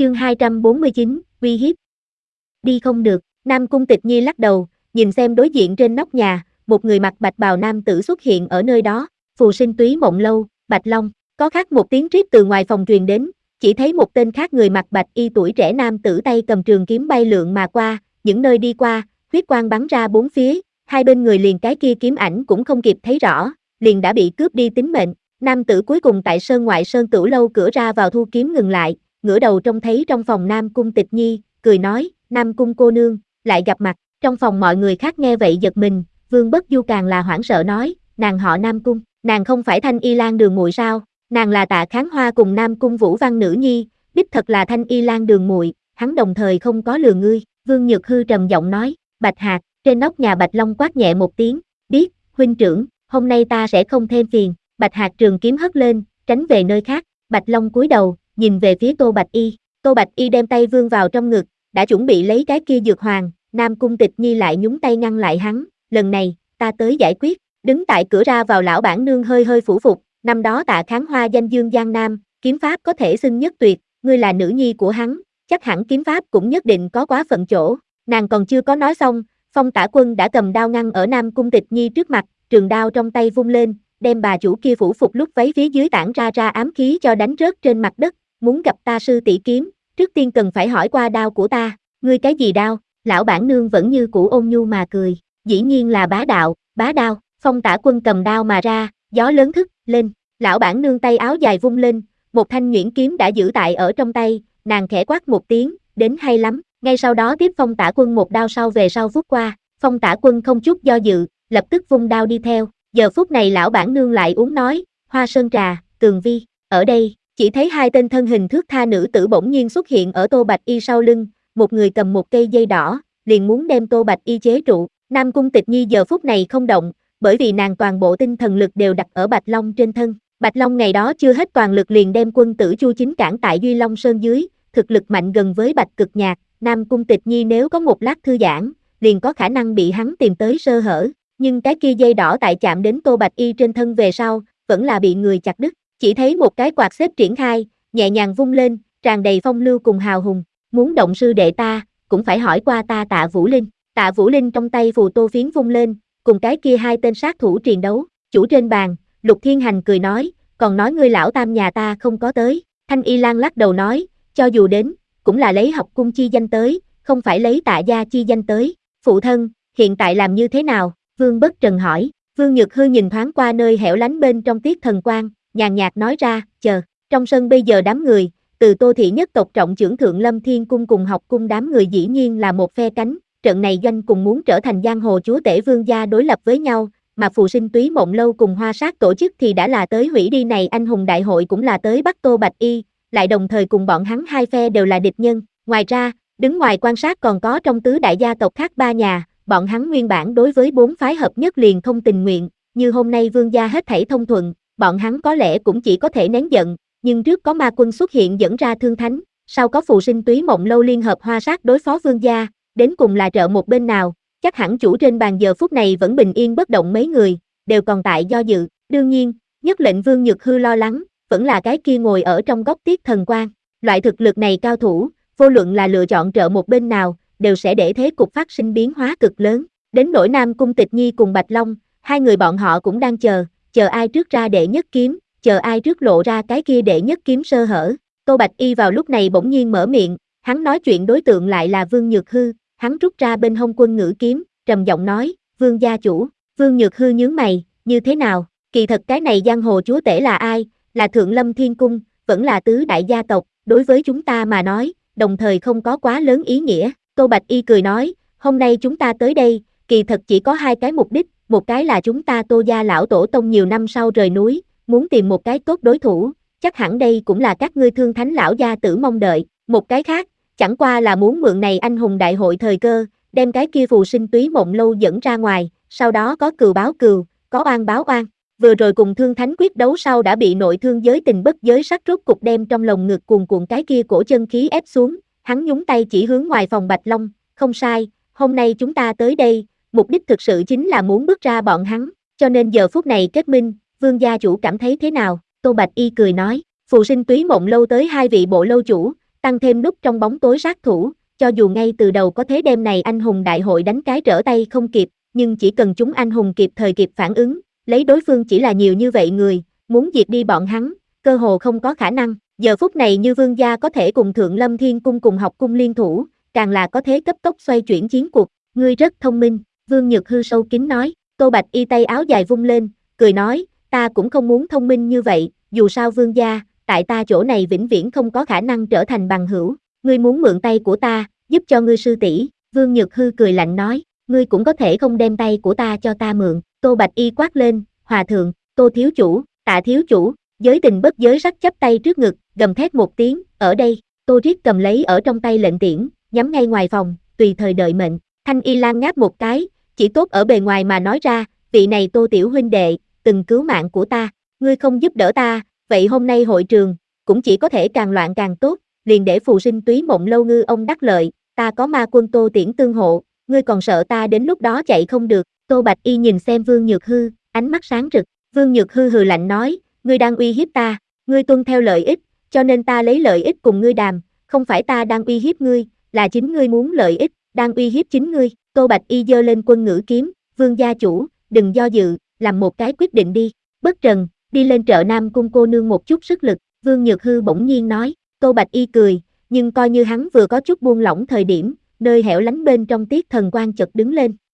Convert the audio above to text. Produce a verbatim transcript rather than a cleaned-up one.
Chương hai trăm bốn mươi chín, uy hiếp. Đi không được, Nam Cung Tịch Nhi lắc đầu, nhìn xem đối diện trên nóc nhà, một người mặc bạch bào nam tử xuất hiện ở nơi đó, Phù Sinh Túy Mộng Lâu, Bạch Long, có khác một tiếng rít từ ngoài phòng truyền đến, chỉ thấy một tên khác người mặc bạch y tuổi trẻ nam tử tay cầm trường kiếm bay lượn mà qua, những nơi đi qua, huyết quang bắn ra bốn phía, hai bên người liền cái kia kiếm ảnh cũng không kịp thấy rõ, liền đã bị cướp đi tính mệnh. Nam tử cuối cùng tại sơn ngoại sơn Tửu Lâu cửa ra vào thu kiếm ngừng lại, ngửa đầu trông thấy trong phòng Nam Cung Tịch Nhi, cười nói, Nam Cung cô nương, lại gặp mặt. Trong phòng mọi người khác nghe vậy giật mình, Vương Bất Du càng là hoảng sợ nói, nàng họ Nam Cung, nàng không phải Thanh Y Lan Đường muội sao? Nàng là Tạ Kháng Hoa cùng Nam Cung Vũ Văn nữ nhi, đích thật là Thanh Y Lan Đường muội, hắn đồng thời không có lừa ngươi. Vương Nhược Hư trầm giọng nói, Bạch Hạc. Trên nóc nhà Bạch Long quát nhẹ một tiếng, biết, huynh trưởng, hôm nay ta sẽ không thêm phiền. Bạch Hạc trường kiếm hất lên, tránh về nơi khác. Bạch Long cúi đầu, nhìn về phía Tô Bạch Y. Tô Bạch Y đem tay vươn vào trong ngực, đã chuẩn bị lấy cái kia dược hoàng. Nam Cung Tịch Nhi lại nhúng tay ngăn lại hắn, lần này, ta tới giải quyết. Đứng tại cửa ra vào lão bản nương hơi hơi phủ phục, năm đó Tạ Kháng Hoa danh dương Giang Nam, kiếm pháp có thể xưng nhất tuyệt, ngươi là nữ nhi của hắn, chắc hẳn kiếm pháp cũng nhất định có quá phận chỗ. Nàng còn chưa có nói xong, Phong Tả Quân đã cầm đao ngăn ở Nam Cung Tịch Nhi trước mặt, trường đao trong tay vung lên, đem bà chủ kia phủ phục lúc váy phía dưới tản ra ra ám khí cho đánh rớt trên mặt đất. Muốn gặp ta sư tỷ kiếm, trước tiên cần phải hỏi qua đao của ta. Ngươi cái gì đao? Lão bản nương vẫn như cũ ôn nhu mà cười, dĩ nhiên là bá đạo, bá đao. Phong Tả Quân cầm đao mà ra, gió lớn thức lên, lão bản nương tay áo dài vung lên, một thanh nhuyễn kiếm đã giữ tại ở trong tay, nàng khẽ quát một tiếng, đến hay lắm. Ngay sau đó tiếp Phong Tả Quân một đao sau về sau vút qua, Phong Tả Quân không chút do dự, lập tức vung đao đi theo. Giờ phút này lão bản nương lại uống nói, Hoa Sơn Trà, Tường Vi, ở đây, chỉ thấy hai tên thân hình thước tha nữ tử bỗng nhiên xuất hiện ở Tô Bạch Y sau lưng, một người cầm một cây dây đỏ, liền muốn đem Tô Bạch Y chế trụ. Nam Cung Tịch Nhi giờ phút này không động, bởi vì nàng toàn bộ tinh thần lực đều đặt ở Bạch Long trên thân. Bạch Long ngày đó chưa hết toàn lực liền đem quân tử Chu Chính cản tại Duy Long Sơn dưới, thực lực mạnh gần với Bạch Cực Nhạc. Nam Cung Tịch Nhi nếu có một lát thư giãn, liền có khả năng bị hắn tìm tới sơ hở, nhưng cái kia dây đỏ tại chạm đến Tô Bạch Y trên thân về sau, vẫn là bị người chặt đứt. Chỉ thấy một cái quạt xếp triển khai, nhẹ nhàng vung lên, tràn đầy phong lưu cùng hào hùng. Muốn động sư đệ ta, cũng phải hỏi qua ta Tạ Vũ Linh. Tạ Vũ Linh trong tay phù tô phiến vung lên, cùng cái kia hai tên sát thủ triền đấu. Chủ trên bàn, Lục Thiên Hành cười nói, còn nói ngươi lão tam nhà ta không có tới. Thanh Y Lan lắc đầu nói, cho dù đến, cũng là lấy học cung chi danh tới, không phải lấy Tạ gia chi danh tới. Phụ thân, hiện tại làm như thế nào? Vương Bất Trần hỏi. Vương Nhược Hư nhìn thoáng qua nơi hẻo lánh bên trong Tiết Thần Quang, nhàn nhạt nói ra, chờ. Trong sân bây giờ đám người, từ Tô thị nhất tộc trọng trưởng Thượng Lâm Thiên Cung cùng học cung đám người dĩ nhiên là một phe cánh, trận này doanh cùng muốn trở thành giang hồ chúa tể vương gia đối lập với nhau, mà Phù Sinh Túy Mộng Lâu cùng Hoa Sát tổ chức thì đã là tới hủy đi này anh hùng đại hội cũng là tới bắt Tô Bạch Y, lại đồng thời cùng bọn hắn hai phe đều là địch nhân. Ngoài ra, đứng ngoài quan sát còn có trong tứ đại gia tộc khác ba nhà, bọn hắn nguyên bản đối với bốn phái hợp nhất liền không tình nguyện, như hôm nay vương gia hết thảy thông thuận, bọn hắn có lẽ cũng chỉ có thể nén giận, nhưng trước có ma quân xuất hiện dẫn ra thương thánh, sau có Phù Sinh Túy Mộng Lâu liên hợp Hoa Sát đối phó vương gia, đến cùng là trợ một bên nào, chắc hẳn chủ trên bàn giờ phút này vẫn bình yên bất động mấy người, đều còn tại do dự. Đương nhiên, nhất lệnh Vương Nhược Hư lo lắng, vẫn là cái kia ngồi ở trong góc Tiết Thần Quang. Loại thực lực này cao thủ, vô luận là lựa chọn trợ một bên nào, đều sẽ để thế cục phát sinh biến hóa cực lớn. Đến nỗi Nam Cung Tịch Nhi cùng Bạch Long, hai người bọn họ cũng đang chờ, chờ ai trước ra đệ nhất kiếm, chờ ai trước lộ ra cái kia đệ nhất kiếm sơ hở. Tô Bạch Y vào lúc này bỗng nhiên mở miệng, hắn nói chuyện đối tượng lại là Vương Nhược Hư, hắn rút ra bên hông quân ngữ kiếm, trầm giọng nói, Vương gia chủ. Vương Nhược Hư nhướng mày, như thế nào? Kỳ thật cái này giang hồ chúa tể là ai? Là Thượng Lâm Thiên Cung, vẫn là tứ đại gia tộc, đối với chúng ta mà nói, đồng thời không có quá lớn ý nghĩa. Tô Bạch Y cười nói, hôm nay chúng ta tới đây, kỳ thật chỉ có hai cái mục đích, một cái là chúng ta Tô gia lão tổ tông nhiều năm sau rời núi, muốn tìm một cái tốt đối thủ, chắc hẳn đây cũng là các ngươi Thương Thánh lão gia tử mong đợi. Một cái khác, chẳng qua là muốn mượn này anh hùng đại hội thời cơ, đem cái kia Phù Sinh Túy Mộng Lâu dẫn ra ngoài, sau đó có cừu báo cừu, có oan báo oan. Vừa rồi cùng Thương Thánh quyết đấu sau đã bị nội thương giới tình bất giới sắc rút cục đem trong lồng ngực cuồn cuộn cái kia cổ chân khí ép xuống, hắn nhúng tay chỉ hướng ngoài phòng Bạch Long, không sai, hôm nay chúng ta tới đây, mục đích thực sự chính là muốn bước ra bọn hắn, cho nên giờ phút này kết minh, Vương gia chủ cảm thấy thế nào? Tô Bạch Y cười nói, Phù Sinh Túy Mộng Lâu tới hai vị bộ lâu chủ, tăng thêm lúc trong bóng tối sát thủ, cho dù ngay từ đầu có thế đêm này anh hùng đại hội đánh cái trở tay không kịp, nhưng chỉ cần chúng anh hùng kịp thời kịp phản ứng, lấy đối phương chỉ là nhiều như vậy người, muốn diệt đi bọn hắn, cơ hồ không có khả năng. Giờ phút này như Vương gia có thể cùng Thượng Lâm Thiên Cung cùng học cung liên thủ, càng là có thế cấp tốc xoay chuyển chiến cuộc, ngươi rất thông minh, Vương Nhược Hư sâu kín nói. Tô Bạch Y tay áo dài vung lên, cười nói, ta cũng không muốn thông minh như vậy, dù sao Vương gia, tại ta chỗ này vĩnh viễn không có khả năng trở thành bằng hữu, ngươi muốn mượn tay của ta, giúp cho ngươi sư tỷ, Vương Nhược Hư cười lạnh nói, ngươi cũng có thể không đem tay của ta cho ta mượn, Tô Bạch Y quát lên, hòa thượng, Tô thiếu chủ, Tạ thiếu chủ, giới tình bất giới rắc chắp tay trước ngực, gầm thét một tiếng, ở đây, Tô Triết cầm lấy ở trong tay lệnh tiễn, nhắm ngay ngoài phòng, tùy thời đợi mệnh, Thanh Y Lan ngáp một cái, chỉ tốt ở bề ngoài mà nói ra, vị này Tô tiểu huynh đệ, từng cứu mạng của ta, ngươi không giúp đỡ ta, vậy hôm nay hội trường, cũng chỉ có thể càng loạn càng tốt, liền để phù sinh túy mộng lâu ngư ông đắc lợi, ta có ma quân Tô tiễn tương hộ, ngươi còn sợ ta đến lúc đó chạy không được, Tô Bạch Y nhìn xem Vương Nhược Hư, ánh mắt sáng rực, Vương Nhược Hư hừ lạnh nói, ngươi đang uy hiếp ta, ngươi tuân theo lợi ích, cho nên ta lấy lợi ích cùng ngươi đàm, không phải ta đang uy hiếp ngươi, là chính ngươi muốn lợi ích, đang uy hiếp chính ngươi, Tô Bạch Y giơ lên quân ngữ kiếm, Vương gia chủ, đừng do dự, làm một cái quyết định đi, bất trần, đi lên trợ Nam cung cô nương một chút sức lực, Vương Nhược Hư bỗng nhiên nói, Tô Bạch Y cười, nhưng coi như hắn vừa có chút buông lỏng thời điểm, nơi hẻo lánh bên trong Tiết Thần Quang chợt đứng lên,